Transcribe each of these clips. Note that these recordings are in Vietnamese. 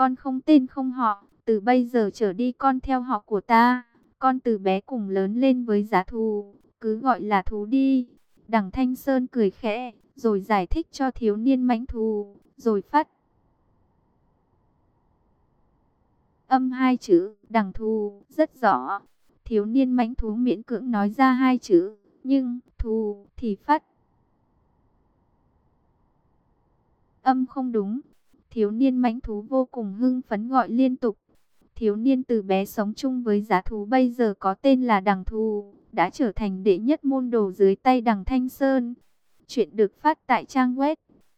con không tên không họ, từ bây giờ trở đi con theo họ của ta. Con từ bé cùng lớn lên với giá thú, cứ gọi là thú đi. Đằng Thanh Sơn cười khẽ, rồi giải thích cho thiếu niên mãnh thú, rồi phát âm hai chữ đằng thú rất rõ. Thiếu niên mãnh thú miễn cưỡng nói ra hai chữ, nhưng thú thì phát âm không đúng. Thiếu niên mãnh thú vô cùng hưng phấn gọi liên tục. Thiếu niên từ bé sống chung với giá thú bây giờ có tên là Đằng Thú, đã trở thành đệ nhất môn đồ dưới tay Đằng Thanh Sơn. Chuyện được phát tại trang web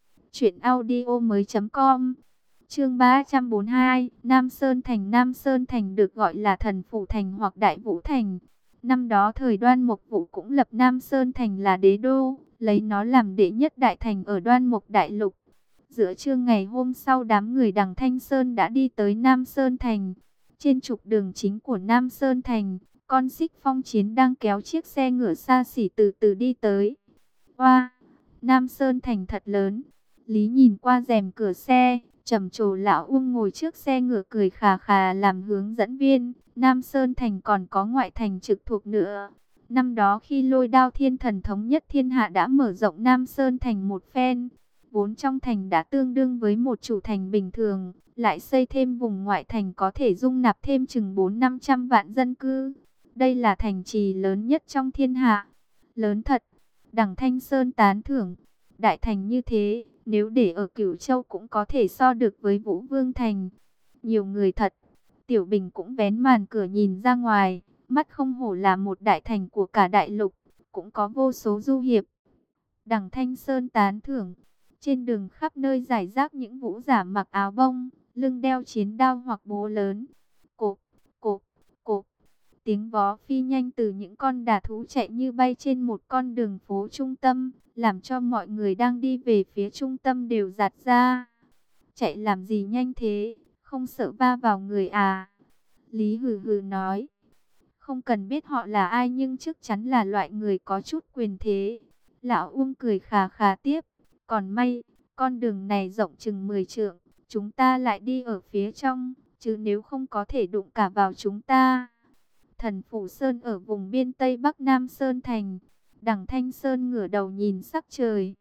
truyệnaudiomoi.com. Chương 342, Nam Sơn Thành. Nam Sơn Thành được gọi là Thần Phủ Thành hoặc Đại Vũ Thành. Năm đó thời Đoan Mộc Vũ cũng lập Nam Sơn Thành là đế đô, lấy nó làm đệ nhất đại thành ở Đoan Mộc Đại Lục. Giữa trưa ngày hôm sau, đám người Đằng Thanh Sơn đã đi tới Nam Sơn Thành. Trên trục đường chính của Nam Sơn Thành, con Xích Phong Chiến đang kéo chiếc xe ngựa xa xỉ từ từ đi tới. Oa, Nam Sơn Thành thật lớn. Lý nhìn qua rèm cửa xe, trầm trồ lão Uông ngồi trước xe ngựa cười khà khà làm hướng dẫn viên. Nam Sơn Thành còn có ngoại thành trực thuộc nữa. Năm đó khi Lôi Đao Thiên Thần thống nhất thiên hạ đã mở rộng Nam Sơn Thành một phen. Vốn trong thành đã tương đương với một chủ thành bình thường, lại xây thêm vùng ngoại thành có thể dung nạp thêm chừng 400-500 vạn dân cư. Đây là thành trì lớn nhất trong thiên hạ. Lớn thật, Đằng Thanh Sơn tán thưởng. Đại thành như thế, nếu để ở Cửu Châu cũng có thể so được với Vũ Vương Thành. Nhiều người thật. Tiểu Bình cũng vén màn cửa nhìn ra ngoài, mắt không hổ là một đại thành của cả đại lục, cũng có vô số du hiệp. Đằng Thanh Sơn tán thưởng. Trên đường khắp nơi rải rác những vũ giả mặc áo bông, lưng đeo chiến đao hoặc búa lớn. Cộp, cộp, cộp. Tiếng vó phi nhanh từ những con đà thú chạy như bay trên một con đường phố trung tâm, làm cho mọi người đang đi về phía trung tâm đều giạt ra. Chạy làm gì nhanh thế, không sợ va vào người à? Lý hừ hừ nói. Không cần biết họ là ai nhưng chắc chắn là loại người có chút quyền thế. Lão Uông cười khà khà tiếp. Còn may, con đường này rộng chừng 10 trượng, chúng ta lại đi ở phía trong, chứ nếu không có thể đụng cả vào chúng ta. Thần Phủ Sơn ở vùng biên Tây Bắc Nam Sơn Thành. Đằng Thanh Sơn ngửa đầu nhìn sắc trời.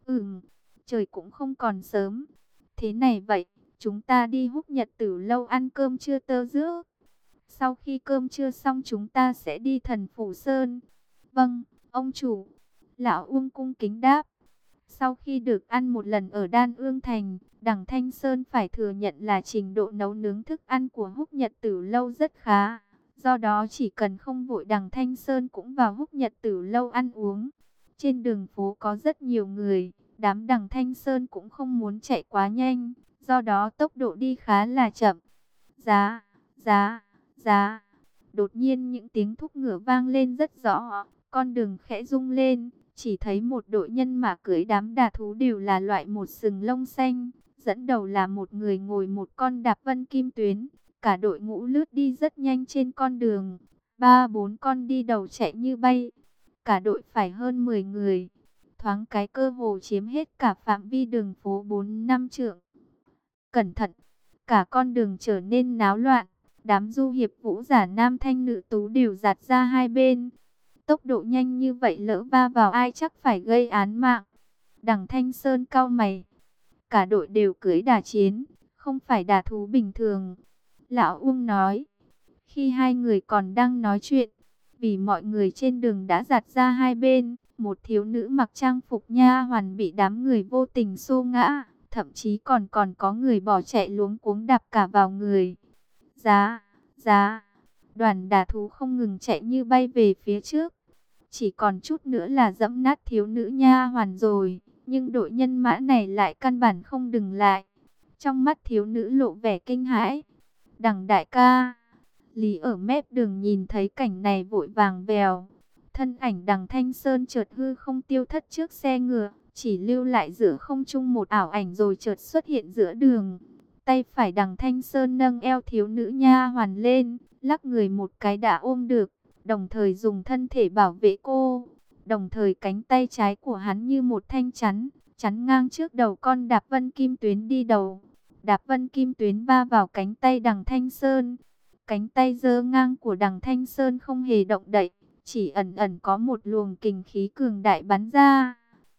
Trời cũng không còn sớm. Thế này vậy, chúng ta đi Húc Nhật Tử lâu ăn cơm trưa tơ giữa. Sau khi cơm trưa xong chúng ta sẽ đi Thần Phủ Sơn. Vâng, ông chủ. Lão Uông cung kính đáp. Sau khi được ăn một lần ở Đan Ương Thành, Đằng Thanh Sơn phải thừa nhận là trình độ nấu nướng thức ăn của Húc Nhật Tử lâu rất khá. Do đó chỉ cần không vội Đằng Thanh Sơn cũng vào Húc Nhật Tử lâu ăn uống. Trên đường phố có rất nhiều người, đám Đằng Thanh Sơn cũng không muốn chạy quá nhanh, do đó tốc độ đi khá là chậm. Giá, giá, giá. Đột nhiên những tiếng thúc ngựa vang lên rất rõ, con đường khẽ rung lên. Chỉ thấy một đội nhân mã cưỡi đám đà thú đều là loại một sừng lông xanh. Dẫn đầu là một người ngồi một con đạp vân kim tuyến. Cả đội ngũ lướt đi rất nhanh trên con đường. 3-4 con đi đầu chạy như bay. Cả đội phải hơn 10 người. Thoáng cái cơ hồ chiếm hết cả phạm vi đường phố 4-5 trượng. Cẩn thận! Cả con đường trở nên náo loạn. Đám du hiệp vũ giả nam thanh nữ tú đều giạt ra hai bên. Tốc độ nhanh như vậy lỡ va vào ai chắc phải gây án mạng. Đằng Thanh Sơn cau mày. Cả đội đều cưỡi đà chiến, không phải đà thú bình thường. Lão Uông nói. Khi hai người còn đang nói chuyện, vì mọi người trên đường đã giạt ra hai bên, một thiếu nữ mặc trang phục nha hoàn bị đám người vô tình xô ngã. Thậm chí còn có người bỏ chạy luống cuống đạp cả vào người. Giá, giá. Đoàn đà thú không ngừng chạy như bay về phía trước. Chỉ còn chút nữa là dẫm nát thiếu nữ nha hoàn rồi. Nhưng đội nhân mã này lại căn bản không dừng lại. Trong mắt thiếu nữ lộ vẻ kinh hãi. Đằng đại ca. Lý ở mép đường nhìn thấy cảnh này vội vàng vèo. Thân ảnh Đằng Thanh Sơn chợt hư không tiêu thất trước xe ngựa. Chỉ lưu lại giữa không trung một ảo ảnh rồi chợt xuất hiện giữa đường. Tay phải Đằng Thanh Sơn nâng eo thiếu nữ nha hoàn lên, lắc người một cái đã ôm được, đồng thời dùng thân thể bảo vệ cô. Đồng thời cánh tay trái của hắn như một thanh chắn, chắn ngang trước đầu con đạp vân kim tuyến đi đầu. Đạp Vân Kim Tuyến va vào cánh tay Đằng Thanh Sơn. Cánh tay giơ ngang của Đằng Thanh Sơn không hề động đậy, chỉ ẩn ẩn có một luồng kình khí cường đại bắn ra.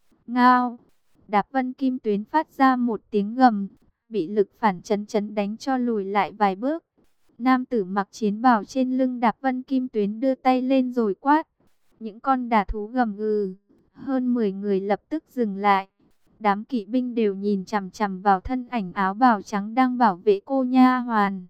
Ngao! Đạp Vân Kim Tuyến phát ra một tiếng gầm, bị lực phản chấn chấn đánh cho lùi lại vài bước. Nam tử mặc chiến bào trên lưng Đạp Vân Kim Tuyến đưa tay lên rồi quát. Những con đà thú gầm gừ, hơn 10 người lập tức dừng lại. Đám kỵ binh đều nhìn chằm chằm vào thân ảnh áo bào trắng đang bảo vệ cô nha hoàn.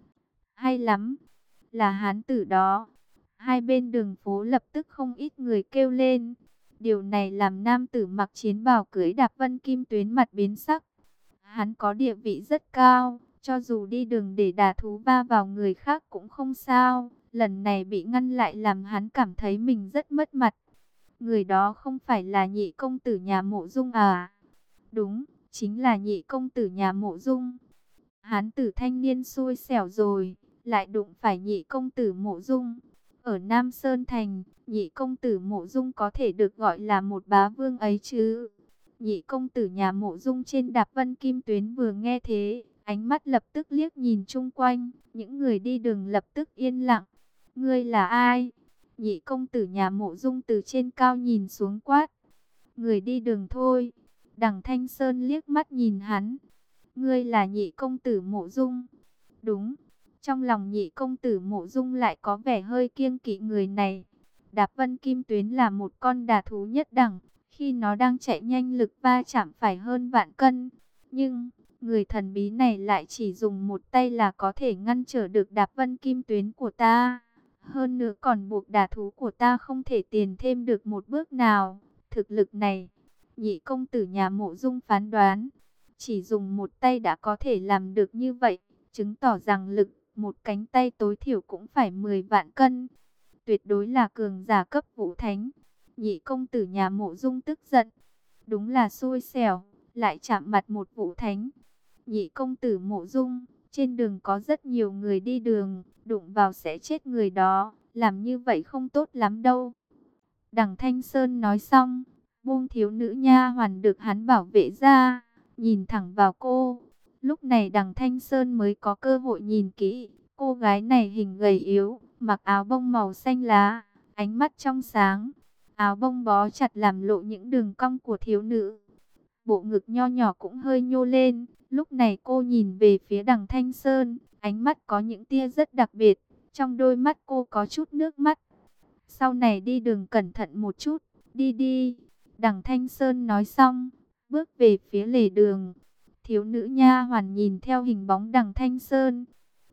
Hay lắm, là hán tử đó. Hai bên đường phố lập tức không ít người kêu lên. Điều này làm nam tử mặc chiến bào cưỡi Đạp Vân Kim Tuyến mặt biến sắc. Hắn có địa vị rất cao, cho dù đi đường để đả thú va vào người khác cũng không sao. Lần này bị ngăn lại làm hắn cảm thấy mình rất mất mặt. Người đó không phải là Nhị công tử nhà Mộ Dung à? Đúng, chính là Nhị công tử nhà Mộ Dung. Hán tử thanh niên xui xẻo rồi, lại đụng phải Nhị công tử Mộ Dung. Ở Nam Sơn Thành, Nhị công tử Mộ Dung có thể được gọi là một bá vương ấy chứ. Nhị công tử nhà Mộ Dung trên Đạp Vân Kim Tuyến vừa nghe thế, ánh mắt lập tức liếc nhìn chung quanh, những người đi đường lập tức yên lặng. Ngươi là ai? Nhị công tử nhà Mộ Dung từ trên cao nhìn xuống quát. Người đi đường thôi. Đằng Thanh Sơn liếc mắt nhìn hắn. Ngươi là Nhị công tử Mộ Dung? Đúng. Trong lòng Nhị công tử Mộ Dung lại có vẻ hơi kiêng kỵ người này. Đạp Vân Kim Tuyến là một con đà thú nhất đẳng, khi nó đang chạy nhanh lực va chạm phải hơn vạn cân. Nhưng người thần bí này lại chỉ dùng một tay là có thể ngăn trở được Đạp Vân Kim Tuyến của ta. Hơn nữa còn buộc đà thú của ta không thể tiến thêm được một bước nào. Thực lực này, Nhị công tử nhà Mộ Dung phán đoán, chỉ dùng một tay đã có thể làm được như vậy, chứng tỏ rằng lực một cánh tay tối thiểu cũng phải 10 vạn cân. Tuyệt đối là cường giả cấp vũ thánh. Nhị công tử nhà Mộ Dung tức giận. Đúng là xui xẻo, lại chạm mặt một vũ thánh. Nhị công tử Mộ Dung, trên đường có rất nhiều người đi đường, đụng vào sẽ chết người đó, làm như vậy không tốt lắm đâu. Đằng Thanh Sơn nói xong, buông thiếu nữ nha hoàn được hắn bảo vệ ra, nhìn thẳng vào cô. Lúc này Đằng Thanh Sơn mới có cơ hội nhìn kỹ. Cô gái này hình gầy yếu, mặc áo bông màu xanh lá, ánh mắt trong sáng. Áo bông bó chặt làm lộ những đường cong của thiếu nữ. Bộ ngực nho nhỏ cũng hơi nhô lên. Lúc này cô nhìn về phía Đằng Thanh Sơn, ánh mắt có những tia rất đặc biệt. Trong đôi mắt cô có chút nước mắt. Sau này đi đường cẩn thận một chút, đi đi. Đằng Thanh Sơn nói xong, bước về phía lề đường. Thiếu nữ nha hoàn nhìn theo hình bóng Đằng Thanh Sơn.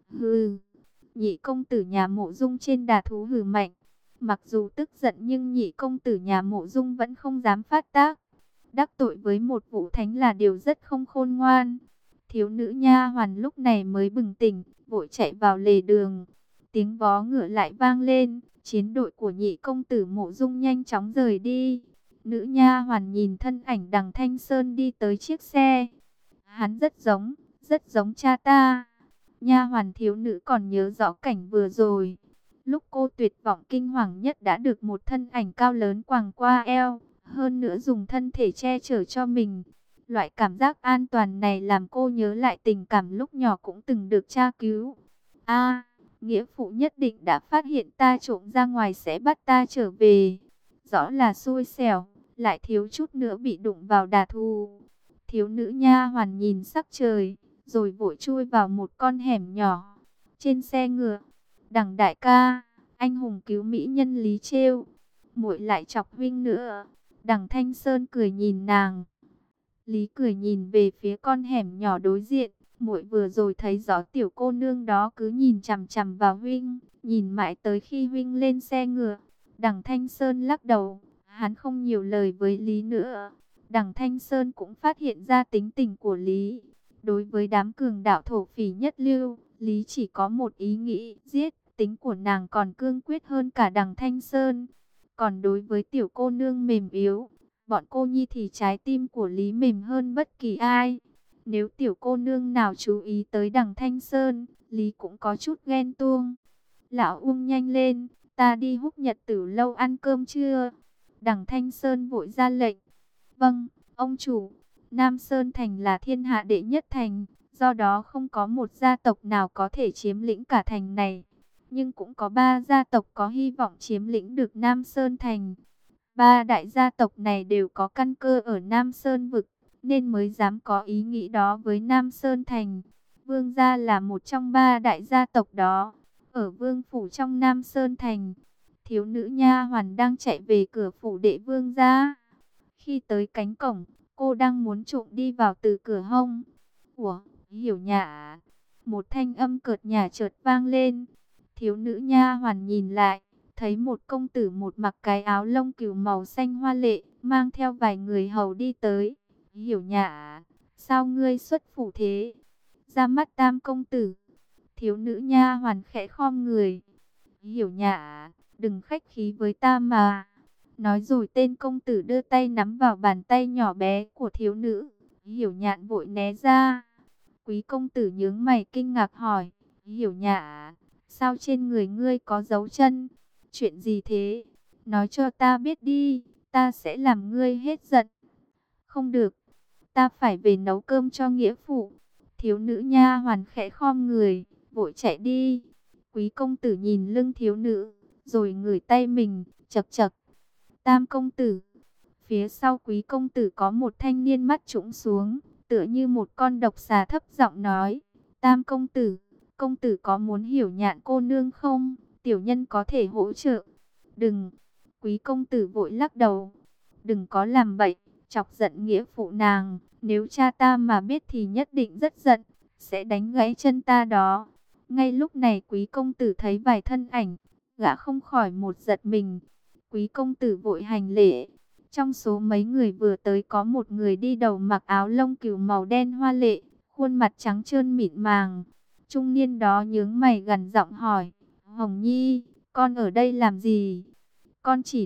Hừ, Nhị công tử nhà Mộ Dung trên đà thú hừ mạnh. Mặc dù tức giận nhưng Nhị công tử nhà Mộ Dung vẫn không dám phát tác. Đắc tội với một vũ thánh là điều rất không khôn ngoan. Thiếu nữ nha hoàn lúc này mới bừng tỉnh, vội chạy vào lề đường. Tiếng vó ngựa lại vang lên, chiến đội của Nhị công tử Mộ Dung nhanh chóng rời đi. Nữ nha hoàn nhìn thân ảnh Đằng Thanh Sơn đi tới chiếc xe. Hắn rất giống cha ta. Nha hoàn thiếu nữ còn nhớ rõ cảnh vừa rồi. Lúc cô tuyệt vọng kinh hoàng nhất đã được một thân ảnh cao lớn quàng qua eo, hơn nữa dùng thân thể che chở cho mình. Loại cảm giác an toàn này làm cô nhớ lại tình cảm lúc nhỏ cũng từng được cha cứu. A, nghĩa phụ nhất định đã phát hiện ta trộm ra ngoài sẽ bắt ta trở về. Rõ là xui xẻo, lại thiếu chút nữa bị đụng vào đà thú. Thiếu nữ nha hoàn nhìn sắc trời, rồi vội chui vào một con hẻm nhỏ. Trên xe ngựa, Đằng đại ca, anh hùng cứu mỹ nhân Lý Trêu, muội lại chọc huynh nữa. Đằng Thanh Sơn cười nhìn nàng. Lý cười nhìn về phía con hẻm nhỏ đối diện. Muội vừa rồi thấy rõ tiểu cô nương đó cứ nhìn chằm chằm vào huynh, nhìn mãi tới khi huynh lên xe ngựa. Đằng Thanh Sơn lắc đầu, hắn không nhiều lời với Lý nữa. Đằng Thanh Sơn cũng phát hiện ra tính tình của Lý. Đối với đám cường đạo thổ phỉ nhất lưu, Lý chỉ có một ý nghĩ giết. Tính của nàng còn cương quyết hơn cả Đằng Thanh Sơn. Còn đối với tiểu cô nương mềm yếu, bọn cô nhi thì trái tim của Lý mềm hơn bất kỳ ai. Nếu tiểu cô nương nào chú ý tới Đằng Thanh Sơn, Lý cũng có chút ghen tuông. Lão Uông nhanh lên, ta đi Húc Nhật Tử lâu ăn cơm chưa? Đằng Thanh Sơn vội ra lệnh. Vâng, ông chủ. Nam Sơn Thành là thiên hạ đệ nhất thành, Do đó không có một gia tộc nào có thể chiếm lĩnh cả thành này. Nhưng cũng có 3 gia tộc có hy vọng chiếm lĩnh được Nam Sơn Thành. 3 đại gia tộc này đều có căn cơ ở Nam Sơn Vực, nên mới dám có ý nghĩ đó với Nam Sơn Thành. Vương gia là một trong 3 đại gia tộc đó. Ở vương phủ trong Nam Sơn Thành, thiếu nữ nha hoàn đang chạy về cửa phủ đệ vương gia. Khi tới cánh cổng, cô đang muốn trộm đi vào từ cửa hông. Ủa, Hiểu Nhã. Một thanh âm cợt nhả chợt vang lên. Thiếu nữ nha hoàn nhìn lại, thấy một công tử một mặc cái áo lông cừu màu xanh hoa lệ, mang theo vài người hầu đi tới. Hiểu Nhã, sao ngươi xuất phủ thế? Ra mắt Tam công tử. Thiếu nữ nha hoàn khẽ khom người. Hiểu Nhã, đừng khách khí với ta mà. Nói rồi tên công tử đưa tay nắm vào bàn tay nhỏ bé của thiếu nữ. Hiểu Nhạn vội né ra. Quý công tử nhướng mày kinh ngạc hỏi. Hiểu Nhã, sao trên người ngươi có dấu chân? Chuyện gì thế? Nói cho ta biết đi, ta sẽ làm ngươi hết giận. Không được, ta phải về nấu cơm cho nghĩa phụ. Thiếu nữ nha hoàn khẽ khom người, vội chạy đi. Quý công tử nhìn lưng thiếu nữ, rồi ngửi tay mình, chậc chậc. Tam công tử. Phía sau quý công tử có một thanh niên mắt trũng xuống, tựa như một con độc xà, thấp giọng nói. Tam công tử có muốn Hiểu Nhạn cô nương không? Tiểu nhân có thể hỗ trợ. Đừng, quý công tử vội lắc đầu. Đừng có làm bậy, chọc giận nghĩa phụ nàng. Nếu cha ta mà biết thì nhất định rất giận, sẽ đánh gãy chân ta đó. Ngay lúc này quý công tử thấy vài thân ảnh, gã không khỏi một giật mình. Quý công tử vội hành lễ. Trong số mấy người vừa tới có một người đi đầu mặc áo lông cừu màu đen hoa lệ, khuôn mặt trắng trơn mịn màng. Trung niên đó nhướng mày gằn giọng hỏi, Hồng Nhi, con ở đây làm gì? Con chỉ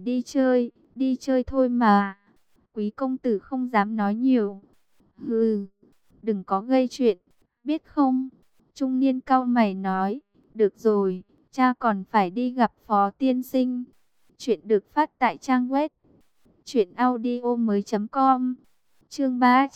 đi chơi thôi mà. Quý công tử không dám nói nhiều. Hừ, đừng có gây chuyện, biết không? Trung niên cau mày nói, được rồi, cha còn phải đi gặp phó tiên sinh. Chuyện được phát tại trang web truyệnaudiomoi.com. Chương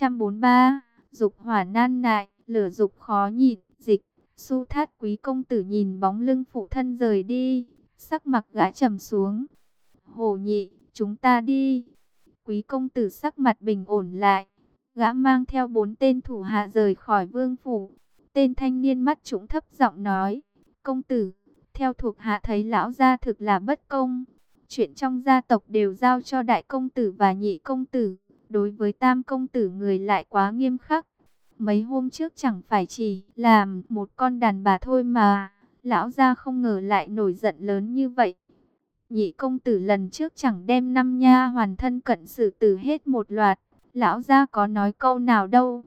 343, dục hỏa nan nại, lửa dục khó nhịn, dịch. Su Thát quý công tử nhìn bóng lưng phụ thân rời đi, sắc mặt gã trầm xuống. Hồ Nhị, chúng ta đi. Quý công tử sắc mặt bình ổn lại, gã mang theo 4 tên thủ hạ rời khỏi vương phủ. Tên thanh niên mắt trũng thấp giọng nói, công tử, theo thuộc hạ thấy lão gia thực là bất công. Chuyện trong gia tộc đều giao cho đại công tử và nhị công tử, đối với tam công tử người lại quá nghiêm khắc. Mấy hôm trước chẳng phải chỉ làm một con đàn bà thôi mà, lão gia không ngờ lại nổi giận lớn như vậy. Nhị công tử lần trước chẳng đem 5 nha hoàn thân cận xử tử hết một loạt, lão gia có nói câu nào đâu.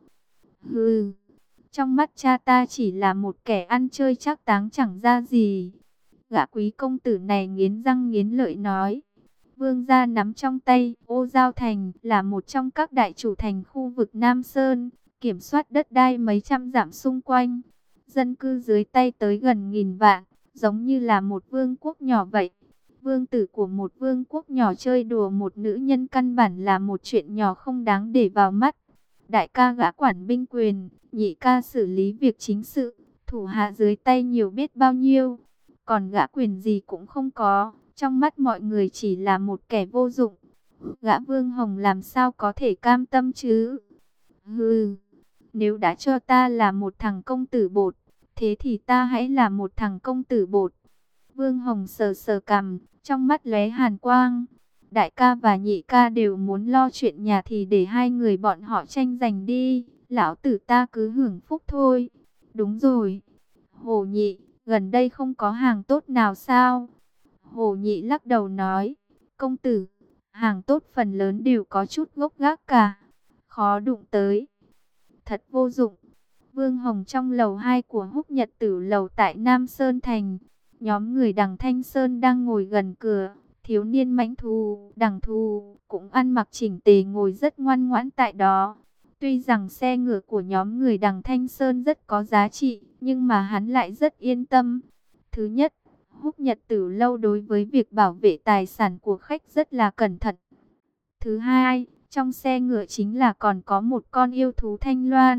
Hừ, trong mắt cha ta chỉ là một kẻ ăn chơi trác táng chẳng ra gì. Gã quý công tử này nghiến răng nghiến lợi nói. Vương gia nắm trong tay Ô Giao Thành, là một trong các đại chủ thành khu vực Nam Sơn, kiểm soát đất đai mấy trăm dặm xung quanh. Dân cư dưới tay tới gần 1000 vạn, giống như là một vương quốc nhỏ vậy. Vương tử của một vương quốc nhỏ chơi đùa một nữ nhân căn bản là một chuyện nhỏ không đáng để vào mắt. Đại ca gã quản binh quyền, nhị ca xử lý việc chính sự, thủ hạ dưới tay nhiều biết bao nhiêu. Còn gã quyền gì cũng không có, trong mắt mọi người chỉ là một kẻ vô dụng. Gã Vương Hồng làm sao có thể cam tâm chứ? Hừ, nếu đã cho ta là một thằng công tử bột, thế thì ta hãy là một thằng công tử bột. Vương Hồng sờ sờ cằm, trong mắt lóe hàn quang. Đại ca và nhị ca đều muốn lo chuyện nhà thì để hai người bọn họ tranh giành đi, lão tử ta cứ hưởng phúc thôi. Đúng rồi, Hồ Nhị, gần đây không có hàng tốt nào sao? Hồ Nhị lắc đầu nói, công tử, hàng tốt phần lớn đều có chút gốc gác cả, khó đụng tới. Thật vô dụng. Vương Hồng trong lầu 2 của Húc Nhật Tử lầu tại Nam Sơn Thành. Nhóm người đằng Thanh Sơn đang ngồi gần cửa. Thiếu niên mãnh thù, đằng thù, cũng ăn mặc chỉnh tề ngồi rất ngoan ngoãn tại đó. Tuy rằng xe ngựa của nhóm người đằng Thanh Sơn rất có giá trị, nhưng mà hắn lại rất yên tâm. Thứ nhất, Húc Nhật Tử lâu đối với việc bảo vệ tài sản của khách rất là cẩn thận. Thứ hai, trong xe ngựa chính là còn có một con yêu thú thanh loan.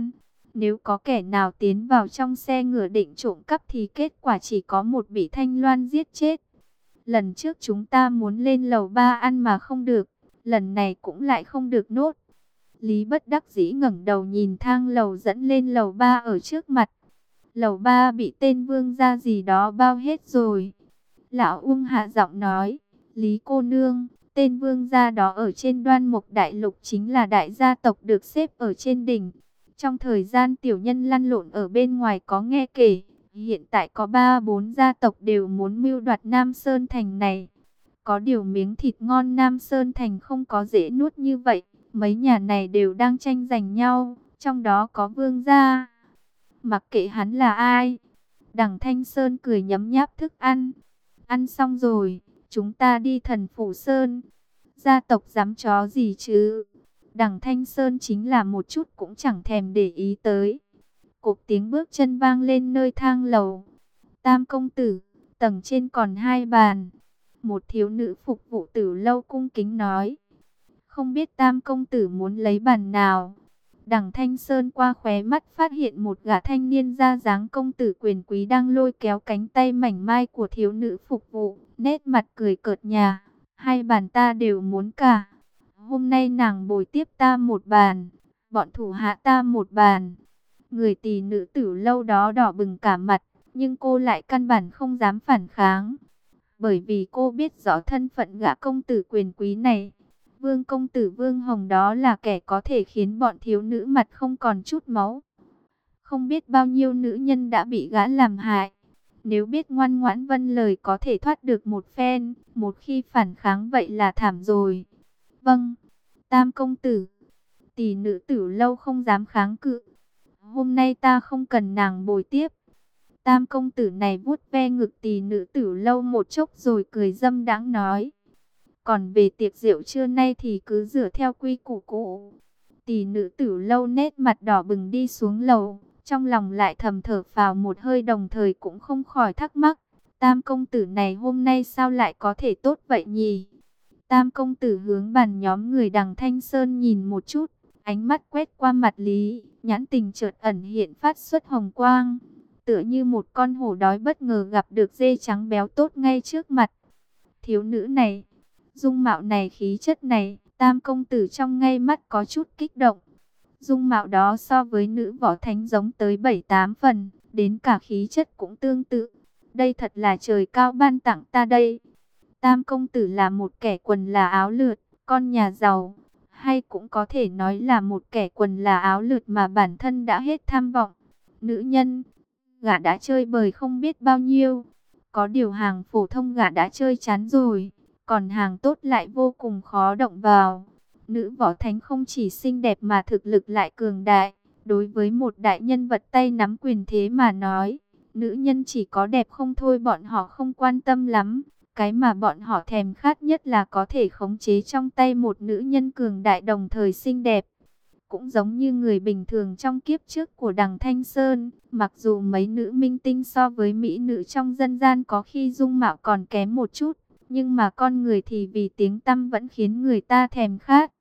Nếu có kẻ nào tiến vào trong xe ngựa định trộm cắp thì kết quả chỉ có một bị Thanh Loan giết chết. Lần trước chúng ta muốn lên lầu 3 ăn mà không được, lần này cũng lại không được nốt. Lý bất đắc dĩ ngẩng đầu nhìn thang lầu dẫn lên lầu 3 ở trước mặt. Lầu 3 bị tên vương gia gì đó bao hết rồi. Lão Ung hạ giọng nói, Lý cô nương, tên vương gia đó ở trên Đoan Mục Đại Lục chính là đại gia tộc được xếp ở trên đỉnh. Trong thời gian tiểu nhân lăn lộn ở bên ngoài có nghe kể, hiện tại có 3-4 gia tộc đều muốn mưu đoạt Nam Sơn Thành này. Có điều miếng thịt ngon Nam Sơn Thành không có dễ nuốt như vậy, mấy nhà này đều đang tranh giành nhau, trong đó có vương gia. Mặc kệ hắn là ai. Đằng Thanh Sơn cười nhấm nháp thức ăn. Ăn xong rồi, chúng ta đi Thần Phủ Sơn. Gia tộc dám chó gì chứ? Đằng Thanh Sơn chính là một chút cũng chẳng thèm để ý tới. Cộp tiếng bước chân vang lên nơi thang lầu. Tam công tử, tầng trên còn 2 bàn. Một thiếu nữ phục vụ Tử Lâu cung kính nói. Không biết Tam công tử muốn lấy bàn nào? Đằng Thanh Sơn qua khóe mắt phát hiện một gã thanh niên da dáng công tử quyền quý đang lôi kéo cánh tay mảnh mai của thiếu nữ phục vụ, nét mặt cười cợt nhả. 2 bàn ta đều muốn cả. Hôm nay nàng bồi tiếp ta 1 bàn, bọn thủ hạ ta 1 bàn. Người tỷ nữ Tử Lâu đó đỏ bừng cả mặt, nhưng cô lại căn bản không dám phản kháng. Bởi vì cô biết rõ thân phận gã công tử quyền quý này. Vương công tử Vương Hồng đó là kẻ có thể khiến bọn thiếu nữ mặt không còn chút máu. Không biết bao nhiêu nữ nhân đã bị gã làm hại. Nếu biết ngoan ngoãn vâng lời có thể thoát được một phen, một khi phản kháng vậy là thảm rồi. Vâng, Tam công tử. Tỷ nữ Tử Lâu không dám kháng cự. Hôm nay ta không cần nàng bồi tiếp. Tam công tử này vuốt ve ngực tỷ nữ Tử Lâu một chốc rồi cười dâm đãng nói. Còn về tiệc rượu trưa nay thì cứ rửa theo quy củ cũ. Tỷ nữ Tử Lâu nét mặt đỏ bừng đi xuống lầu, trong lòng lại thầm thở phào một hơi, đồng thời cũng không khỏi thắc mắc. Tam công tử này hôm nay sao lại có thể tốt vậy nhỉ? Tam công tử hướng bàn nhóm người đằng Thanh Sơn nhìn một chút, ánh mắt quét qua mặt Lý, nhãn tình chợt ẩn hiện phát xuất hồng quang. Tựa như một con hổ đói bất ngờ gặp được dê trắng béo tốt ngay trước mặt. Thiếu nữ này, dung mạo này, khí chất này, Tam công tử trong ngay mắt có chút kích động. Dung mạo đó so với nữ võ thánh giống tới 7-8 phần, đến cả khí chất cũng tương tự. Đây thật là trời cao ban tặng ta đây. Tam công tử là một kẻ quần là áo lượt, con nhà giàu, hay cũng có thể nói là một kẻ quần là áo lượt mà bản thân đã hết tham vọng. Nữ nhân, gã đã chơi bời không biết bao nhiêu. Có điều hàng phổ thông gã đã chơi chán rồi, còn hàng tốt lại vô cùng khó động vào. Nữ võ thánh không chỉ xinh đẹp mà thực lực lại cường đại. Đối với một đại nhân vật tay nắm quyền thế mà nói, nữ nhân chỉ có đẹp không thôi bọn họ không quan tâm lắm. Cái mà bọn họ thèm khát nhất là có thể khống chế trong tay một nữ nhân cường đại đồng thời xinh đẹp. Cũng giống như người bình thường trong kiếp trước của đằng Thanh Sơn, mặc dù mấy nữ minh tinh so với mỹ nữ trong dân gian có khi dung mạo còn kém một chút, nhưng mà con người thì vì tiếng tăm vẫn khiến người ta thèm khát.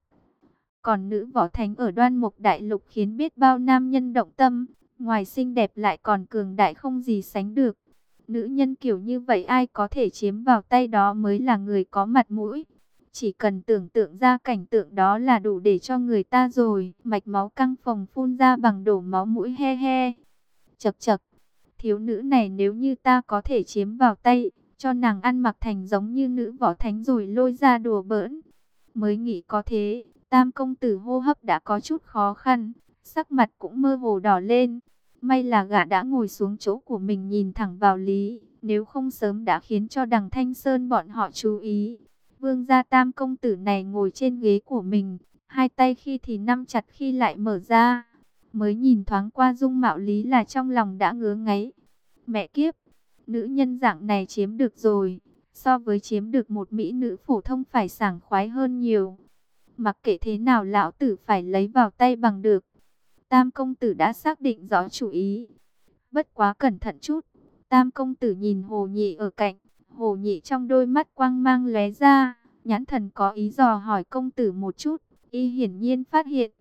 Còn nữ võ thánh ở Đoan Mục Đại Lục khiến biết bao nam nhân động tâm, ngoài xinh đẹp lại còn cường đại không gì sánh được. Nữ nhân kiểu như vậy ai có thể chiếm vào tay đó mới là người có mặt mũi. Chỉ cần tưởng tượng ra cảnh tượng đó là đủ để cho người ta rồi. Mạch máu căng phồng phun ra bằng đổ máu mũi he he. Chậc chậc, thiếu nữ này nếu như ta có thể chiếm vào tay, cho nàng ăn mặc thành giống như nữ võ thánh rồi lôi ra đùa bỡn. Mới nghĩ có thế, Tam công tử hô hấp đã có chút khó khăn, sắc mặt cũng mơ hồ đỏ lên. May là gã đã ngồi xuống chỗ của mình nhìn thẳng vào Lý, nếu không sớm đã khiến cho đằng Thanh Sơn bọn họ chú ý. Vương gia Tam công tử này ngồi trên ghế của mình, hai tay khi thì nắm chặt khi lại mở ra. Mới nhìn thoáng qua dung mạo Lý là trong lòng đã ngứa ngáy. Mẹ kiếp, nữ nhân dạng này chiếm được rồi, so với chiếm được một mỹ nữ phổ thông phải sảng khoái hơn nhiều. Mặc kệ thế nào lão tử phải lấy vào tay bằng được. Tam công tử đã xác định rõ chủ ý. Bất quá cẩn thận chút. Tam công tử nhìn Hồ Nhị ở cạnh. Hồ Nhị trong đôi mắt quang mang lóe ra. Nhãn thần có ý dò hỏi công tử một chút. Y hiển nhiên phát hiện.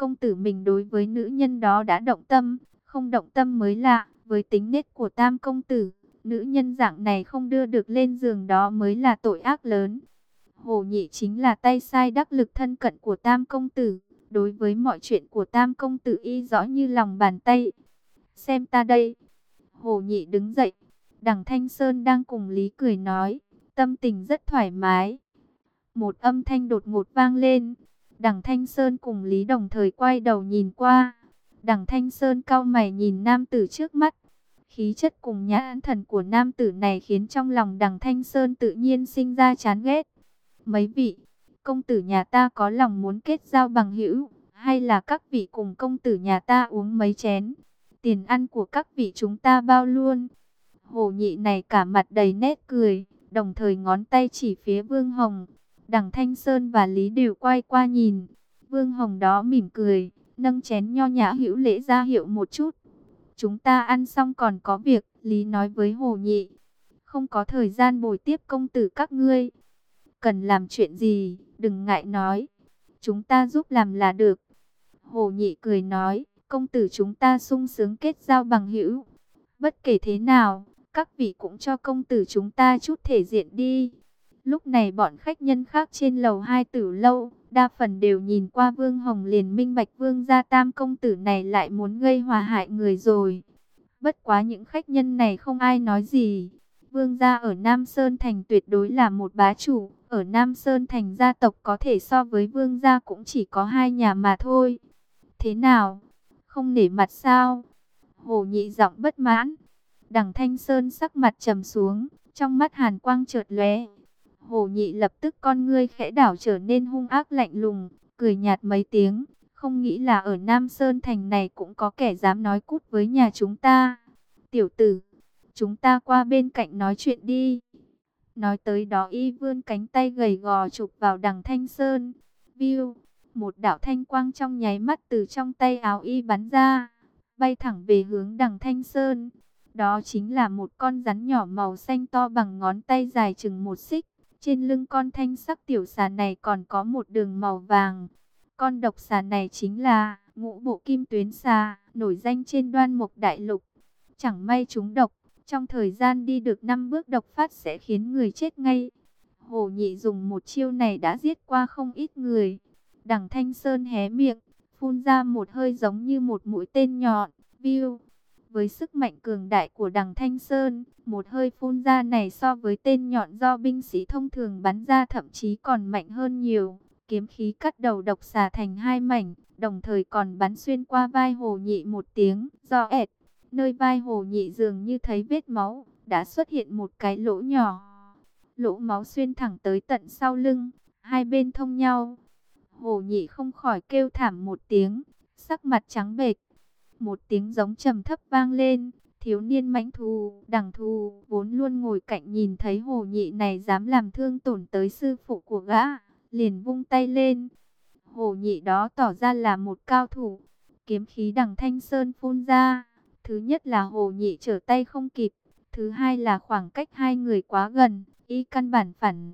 công tử mình đối với nữ nhân đó đã động tâm, không động tâm mới lạ. Với tính nết của Tam công tử, nữ nhân dạng này không đưa được lên giường đó mới là tội ác lớn. Hồ Nhị chính là tay sai đắc lực thân cận của Tam công tử, đối với mọi chuyện của Tam công tử y rõ như lòng bàn tay. Xem ta đây. Hồ Nhị đứng dậy, Đằng Thanh Sơn đang cùng Lý cười nói, tâm tình rất thoải mái. Một âm thanh đột ngột vang lên, Đằng Thanh Sơn cùng Lý đồng thời quay đầu nhìn qua. Đằng Thanh Sơn cau mày nhìn nam tử trước mắt. Khí chất cùng nhãn thần của nam tử này khiến trong lòng Đằng Thanh Sơn tự nhiên sinh ra chán ghét. Mấy vị, công tử nhà ta có lòng muốn kết giao bằng hữu, hay là các vị cùng công tử nhà ta uống mấy chén? Tiền ăn của các vị chúng ta bao luôn. Hồ Nhị này cả mặt đầy nét cười, đồng thời ngón tay chỉ phía Vương Hồng. Đằng Thanh Sơn và Lý đều quay qua nhìn. Vương Hồng đó mỉm cười, nâng chén nho nhã hữu lễ ra hiệu một chút. Chúng ta ăn xong còn có việc, Lý nói với Hồ Nhị. Không có thời gian bồi tiếp công tử các ngươi. Cần làm chuyện gì, đừng ngại nói. Chúng ta giúp làm là được. Hồ Nhị cười nói, công tử chúng ta sung sướng kết giao bằng hữu. Bất kể thế nào, các vị cũng cho công tử chúng ta chút thể diện đi. Lúc này bọn khách nhân khác trên lầu 2 Tử lâu, đa phần đều nhìn qua Vương Hồng liền minh bạch Vương gia Tam công tử này lại muốn gây hòa hại người rồi. Bất quá những khách nhân này không ai nói gì. Vương gia ở Nam Sơn Thành tuyệt đối là một bá chủ. Ở Nam Sơn Thành gia tộc có thể so với Vương gia cũng chỉ có 2 nhà mà thôi. Thế nào? Không nể mặt sao? Hồ Nhị giọng bất mãn. Đằng Thanh Sơn sắc mặt trầm xuống, trong mắt hàn quang chợt lóe. Hồ Nhị lập tức con ngươi khẽ đảo trở nên hung ác lạnh lùng, cười nhạt mấy tiếng. Không nghĩ là ở Nam Sơn Thành này cũng có kẻ dám nói cút với nhà chúng ta. Tiểu tử, chúng ta qua bên cạnh nói chuyện đi. Nói tới đó y vươn cánh tay gầy gò chụp vào Đằng Thanh Sơn. Viu, một đạo thanh quang trong nháy mắt từ trong tay áo y bắn ra, bay thẳng về hướng Đằng Thanh Sơn. Đó chính là một con rắn nhỏ màu xanh to bằng ngón tay dài chừng 1 xích. Trên lưng con thanh sắc tiểu xà này còn có một đường màu vàng. Con độc xà này chính là Ngũ Bộ Kim Tuyến xà, nổi danh trên Đoan Mục Đại Lục. Chẳng may trúng độc, trong thời gian đi được 5 bước độc phát sẽ khiến người chết ngay. Hồ Nhị dùng một chiêu này đã giết qua không ít người. Đằng Thanh Sơn hé miệng, phun ra một hơi giống như một mũi tên nhọn. Viu. Với sức mạnh cường đại của Đằng Thanh Sơn, một hơi phun ra này so với tên nhọn do binh sĩ thông thường bắn ra thậm chí còn mạnh hơn nhiều. Kiếm khí cắt đầu độc xà thành 2 mảnh, đồng thời còn bắn xuyên qua vai Hồ Nhị một tiếng, do ẹt. Nơi vai Hồ Nhị dường như thấy vết máu, đã xuất hiện một cái lỗ nhỏ. Lỗ máu xuyên thẳng tới tận sau lưng, hai bên thông nhau. Hồ Nhị không khỏi kêu thảm một tiếng, sắc mặt trắng bệch. Một tiếng giống trầm thấp vang lên, thiếu niên mãnh thù, Đằng Thù vốn luôn ngồi cạnh nhìn thấy Hồ Nhị này dám làm thương tổn tới sư phụ của gã, liền vung tay lên. Hồ Nhị đó tỏ ra là một cao thủ, kiếm khí Đằng Thanh Sơn phun ra. Thứ nhất là Hồ Nhị trở tay không kịp, thứ hai là khoảng cách hai người quá gần, y căn bản phản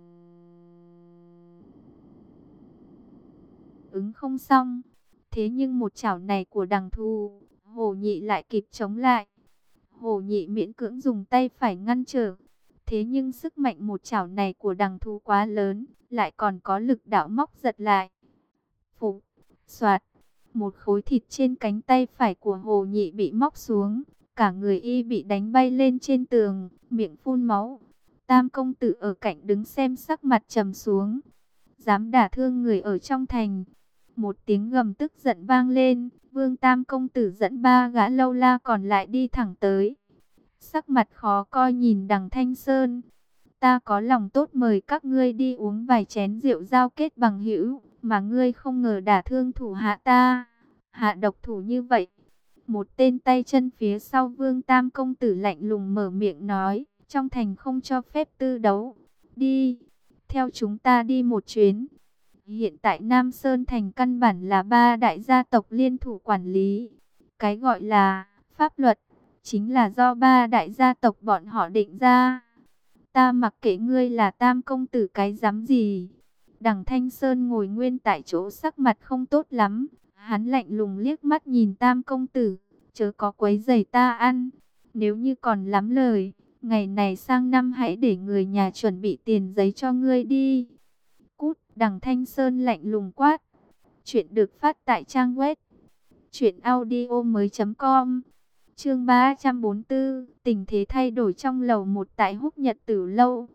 ứng không xong. Thế nhưng một chảo này của Đằng Thù, Hồ Nhị lại kịp chống lại. Hồ Nhị miễn cưỡng dùng tay phải ngăn trở. Thế nhưng sức mạnh một chảo này của Đằng Thù quá lớn, lại còn có lực đạo móc giật lại. Phục, soạt, một khối thịt trên cánh tay phải của Hồ Nhị bị móc xuống. Cả người y bị đánh bay lên trên tường, miệng phun máu. Tam công tử ở cạnh đứng xem sắc mặt trầm xuống. Dám đả thương người ở trong thành. Một tiếng gầm tức giận vang lên, Vương Tam công tử dẫn 3 gã lâu la còn lại đi thẳng tới. Sắc mặt khó coi nhìn Đằng Thanh Sơn. Ta có lòng tốt mời các ngươi đi uống vài chén rượu giao kết bằng hữu, mà ngươi không ngờ đả thương thủ hạ ta. Hạ độc thủ như vậy. Một tên tay chân phía sau Vương Tam công tử lạnh lùng mở miệng nói, trong thành không cho phép tư đấu. Đi, theo chúng ta đi một chuyến. Hiện tại Nam Sơn Thành căn bản là 3 đại gia tộc liên thủ quản lý. Cái gọi là pháp luật, chính là do 3 đại gia tộc bọn họ định ra. Ta mặc kệ ngươi là Tam công tử cái dám gì. Đằng Thanh Sơn ngồi nguyên tại chỗ sắc mặt không tốt lắm. Hắn lạnh lùng liếc mắt nhìn Tam công tử, chớ có quấy rầy ta ăn. Nếu như còn lắm lời, ngày này sang năm hãy để người nhà chuẩn bị tiền giấy cho ngươi đi. Cút, Đằng Thanh Sơn lạnh lùng quát. Chuyện được phát tại trang web truyệnaudiomoi.com. Chương 344, tình thế thay đổi trong lầu một tại Húc Nhật Tử lâu.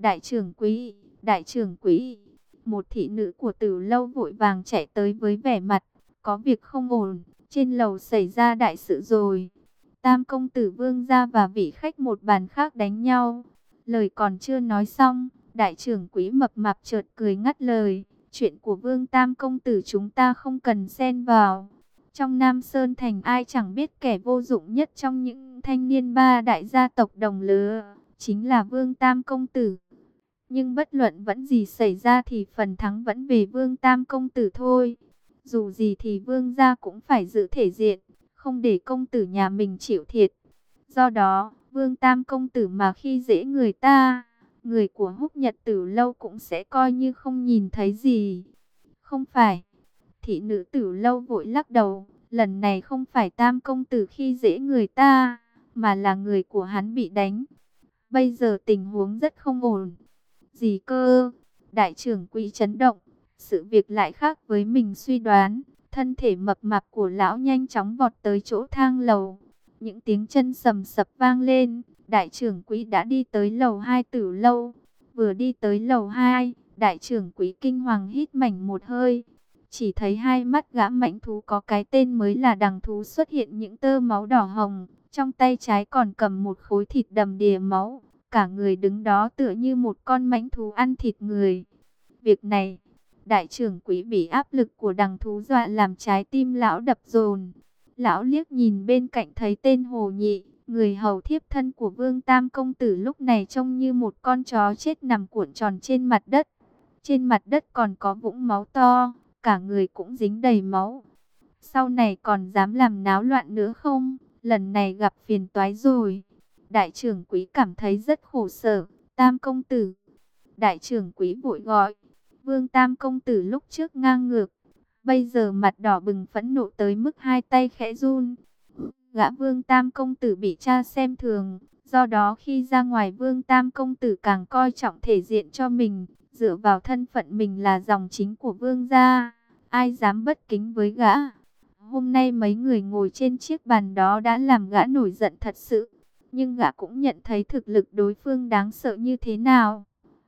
Đại trưởng quỹ. Một thị nữ của Tử lâu vội vàng chạy tới với vẻ mặt có việc không ổn, trên lầu xảy ra đại sự rồi. Tam công tử Vương gia và vị khách một bàn khác đánh nhau. Lời còn chưa nói xong, đại trưởng quỹ mập mạp chợt cười ngắt lời. Chuyện của Vương Tam công tử chúng ta không cần xen vào. Trong Nam Sơn Thành ai chẳng biết kẻ vô dụng nhất trong những thanh niên ba đại gia tộc đồng lứa, chính là Vương Tam công tử. Nhưng bất luận vẫn gì xảy ra thì phần thắng vẫn về Vương Tam công tử thôi. Dù gì thì Vương gia cũng phải giữ thể diện, không để công tử nhà mình chịu thiệt. Do đó, Vương Tam công tử mà khi dễ người ta, người của Húc Nhật Tử lâu cũng sẽ coi như không nhìn thấy gì. Không phải. Thị nữ Tử lâu vội lắc đầu, lần này không phải Tam công tử khi dễ người ta, mà là người của hắn bị đánh. Bây giờ tình huống rất không ổn. Gì cơ? Đại trưởng quỹ chấn động, sự việc lại khác với mình suy đoán. Thân thể mập mạp của lão nhanh chóng vọt tới chỗ thang lầu. Những tiếng chân sầm sập vang lên, đại trưởng quỹ đã đi tới lầu 2 Tử lâu. Vừa đi tới lầu 2, đại trưởng quỹ kinh hoàng hít mảnh một hơi. Chỉ thấy hai mắt gã mãnh thú có cái tên mới là đằng thú xuất hiện những tơ máu đỏ hồng, trong tay trái còn cầm một khối thịt đầm đìa máu. Cả người đứng đó tựa như một con mãnh thú ăn thịt người. Việc này, đại trưởng quỹ bị áp lực của đằng thú dọa làm trái tim lão đập dồn. Lão liếc nhìn bên cạnh thấy tên Hồ Nhị, người hầu thiếp thân của Vương Tam công tử lúc này trông như một con chó chết nằm cuộn tròn trên mặt đất. Trên mặt đất còn có vũng máu to, cả người cũng dính đầy máu. Sau này còn dám làm náo loạn nữa không? Lần này gặp phiền toái rồi. Đại trưởng quỹ cảm thấy rất khổ sở. Tam công tử. Đại trưởng quỹ vội gọi. Vương Tam công tử lúc trước ngang ngược, bây giờ mặt đỏ bừng phẫn nộ tới mức hai tay khẽ run. Gã Vương Tam công tử bị cha xem thường, do đó khi ra ngoài Vương Tam công tử càng coi trọng thể diện cho mình, dựa vào thân phận mình là dòng chính của Vương gia, ai dám bất kính với gã. Hôm nay mấy người ngồi trên chiếc bàn đó đã làm gã nổi giận thật sự, nhưng gã cũng nhận thấy thực lực đối phương đáng sợ như thế nào.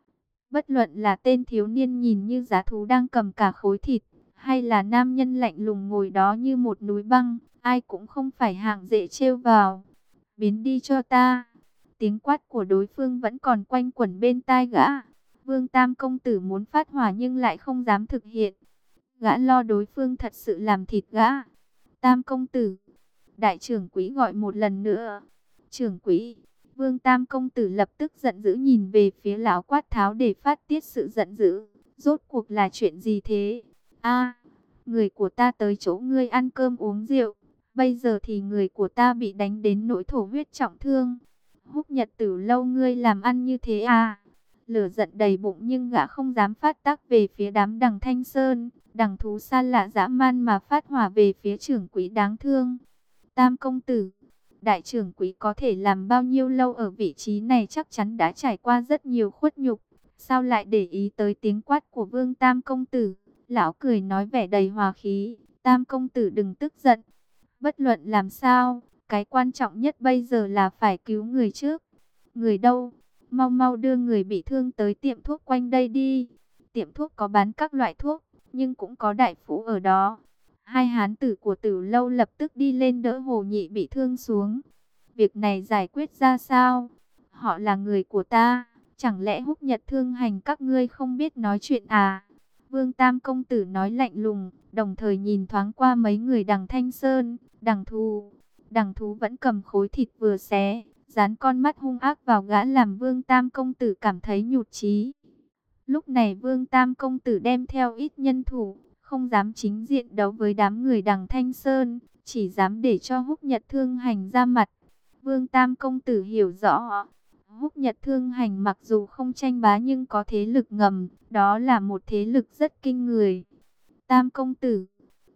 Bất luận là tên thiếu niên nhìn như giá thú đang cầm cả khối thịt, hay là nam nhân lạnh lùng ngồi đó như một núi băng, ai cũng không phải hạng dễ trêu vào. Biến đi cho ta. Tiếng quát của đối phương vẫn còn quanh quẩn bên tai gã. Vương Tam công tử muốn phát hỏa nhưng lại không dám thực hiện. Gã lo đối phương thật sự làm thịt gã. Tam công tử. Đại trưởng quỹ gọi một lần nữa. Trưởng quỹ. Vương Tam công tử lập tức giận dữ nhìn về phía lão quát tháo để phát tiết sự giận dữ. Rốt cuộc là chuyện gì thế? A, người của ta tới chỗ ngươi ăn cơm uống rượu. Bây giờ thì người của ta bị đánh đến nỗi thổ huyết trọng thương. Húc Nhật Tử lâu ngươi làm ăn như thế à? Lửa giận đầy bụng nhưng gã không dám phát tác về phía đám đằng Thanh Sơn. Đằng thú xa lạ dã man mà phát hỏa về phía trưởng quỹ đáng thương. Tam công tử. Đại trưởng quỹ có thể làm bao nhiêu lâu ở vị trí này chắc chắn đã trải qua rất nhiều khuất nhục. Sao lại để ý tới tiếng quát của Vương Tam công tử? Lão cười nói vẻ đầy hòa khí. Tam công tử đừng tức giận. Bất luận làm sao, cái quan trọng nhất bây giờ là phải cứu người trước. Người đâu? Mau mau đưa người bị thương tới tiệm thuốc quanh đây đi. Tiệm thuốc có bán các loại thuốc, nhưng cũng có đại phu ở đó. Hai hán tử của Tử lâu lập tức đi lên đỡ Hồ Nhị bị thương xuống. Việc này giải quyết ra sao? Họ là người của ta, chẳng lẽ Húc Nhật thương hành các ngươi không biết nói chuyện à? Vương Tam công tử nói lạnh lùng, đồng thời nhìn thoáng qua mấy người đằng Thanh Sơn, đằng Thù. Đằng Thú vẫn cầm khối thịt vừa xé, dán con mắt hung ác vào gã làm Vương Tam công tử cảm thấy nhụt chí. Lúc này Vương Tam công tử đem theo ít nhân thủ, không dám chính diện đấu với đám người đằng Thanh Sơn, chỉ dám để cho Húc Nhật thương hành ra mặt. Vương Tam công tử hiểu rõ, Húc Nhật thương hành mặc dù không tranh bá nhưng có thế lực ngầm, đó là một thế lực rất kinh người. Tam công tử,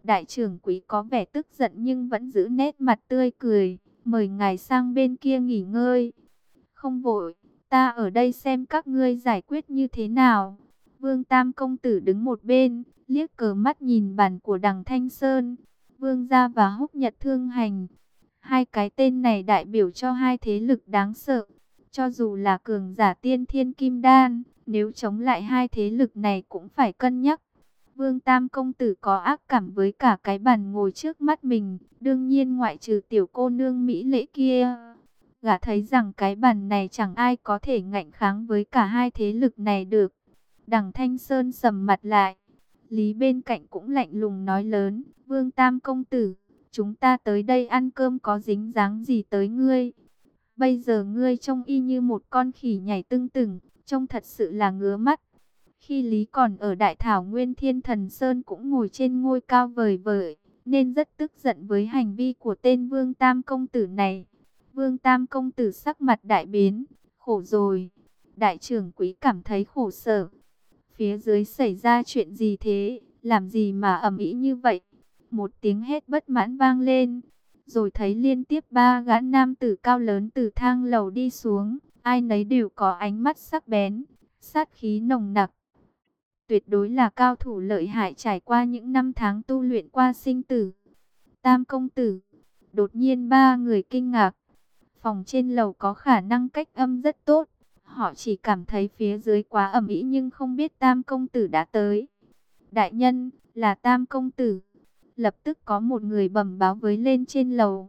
Đại trưởng quỹ có vẻ tức giận nhưng vẫn giữ nét mặt tươi cười. Mời ngài sang bên kia nghỉ ngơi. Không vội, ta ở đây xem các ngươi giải quyết như thế nào. Vương Tam công tử đứng một bên, liếc cờ mắt nhìn bản của Đằng Thanh Sơn. Vương gia và Húc Nhật Thương Hành. Hai cái tên này đại biểu cho hai thế lực đáng sợ. Cho dù là cường giả tiên thiên kim đan, nếu chống lại hai thế lực này cũng phải cân nhắc. Vương Tam công tử có ác cảm với cả cái bàn ngồi trước mắt mình, đương nhiên ngoại trừ tiểu cô nương mỹ lệ kia. Gã thấy rằng cái bàn này chẳng ai có thể ngạnh kháng với cả hai thế lực này được. Đằng Thanh Sơn sầm mặt lại. Lý bên cạnh cũng lạnh lùng nói lớn, Vương Tam công tử, chúng ta tới đây ăn cơm có dính dáng gì tới ngươi? Bây giờ ngươi trông y như một con khỉ nhảy tưng tửng, trông thật sự là ngứa mắt. Khi Lý còn ở Đại Thảo Nguyên Thiên Thần Sơn cũng ngồi trên ngôi cao vời vợi, nên rất tức giận với hành vi của tên Vương Tam công tử này. Vương Tam công tử sắc mặt đại biến, khổ rồi. Đại trưởng quý cảm thấy khổ sở. Phía dưới xảy ra chuyện gì thế, làm gì mà ầm ĩ như vậy? Một tiếng hét bất mãn vang lên, rồi thấy liên tiếp ba gã nam tử cao lớn từ thang lầu đi xuống, ai nấy đều có ánh mắt sắc bén, sát khí nồng nặc. Tuyệt đối là cao thủ lợi hại trải qua những năm tháng tu luyện qua sinh tử. Tam công tử, đột nhiên ba người kinh ngạc. Phòng trên lầu có khả năng cách âm rất tốt. Họ chỉ cảm thấy phía dưới quá ầm ĩ nhưng không biết Tam công tử đã tới. Đại nhân, là Tam công tử. Lập tức có một người bẩm báo với lên trên lầu.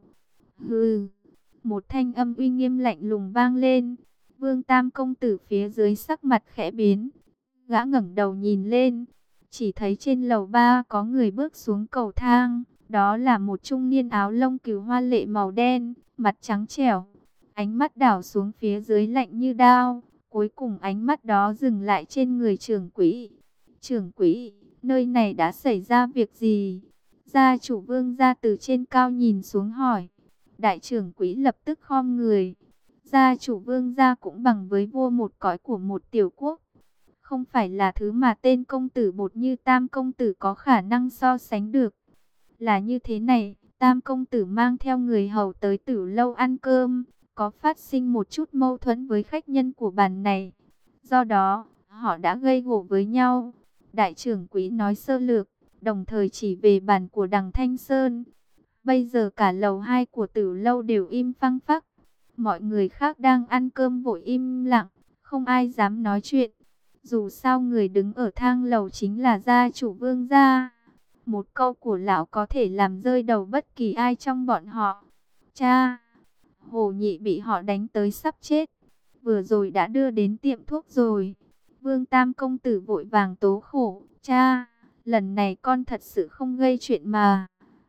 Hừ, một thanh âm uy nghiêm lạnh lùng vang lên. Vương Tam công tử phía dưới sắc mặt khẽ biến. Gã ngẩng đầu nhìn lên, chỉ thấy trên lầu ba có người bước xuống cầu thang. Đó là một trung niên áo lông cừu hoa lệ màu đen, mặt trắng trẻo. Ánh mắt đảo xuống phía dưới lạnh như đao. Cuối cùng ánh mắt đó dừng lại trên người trưởng quỹ. Trưởng quỹ, nơi này đã xảy ra việc gì? Gia chủ Vương gia từ trên cao nhìn xuống hỏi. Đại trưởng quỹ lập tức khom người. Gia chủ Vương gia cũng bằng với vua một cõi của một tiểu quốc. Không phải là thứ mà tên công tử bột như Tam công tử có khả năng so sánh được. Là như thế này, Tam công tử mang theo người hầu tới Tử lâu ăn cơm, có phát sinh một chút mâu thuẫn với khách nhân của bàn này. Do đó, họ đã gây gổ với nhau. Đại trưởng quỹ nói sơ lược, đồng thời chỉ về bàn của Đằng Thanh Sơn. Bây giờ cả lầu 2 của Tử lâu đều im phăng phắc. Mọi người khác đang ăn cơm vội im lặng, không ai dám nói chuyện. Dù sao người đứng ở thang lầu chính là gia chủ Vương gia. Một câu của lão có thể làm rơi đầu bất kỳ ai trong bọn họ. Cha, Hồ Nhị bị họ đánh tới sắp chết. Vừa rồi đã đưa đến tiệm thuốc rồi. Vương Tam công tử vội vàng tố khổ. Cha, lần này con thật sự không gây chuyện mà.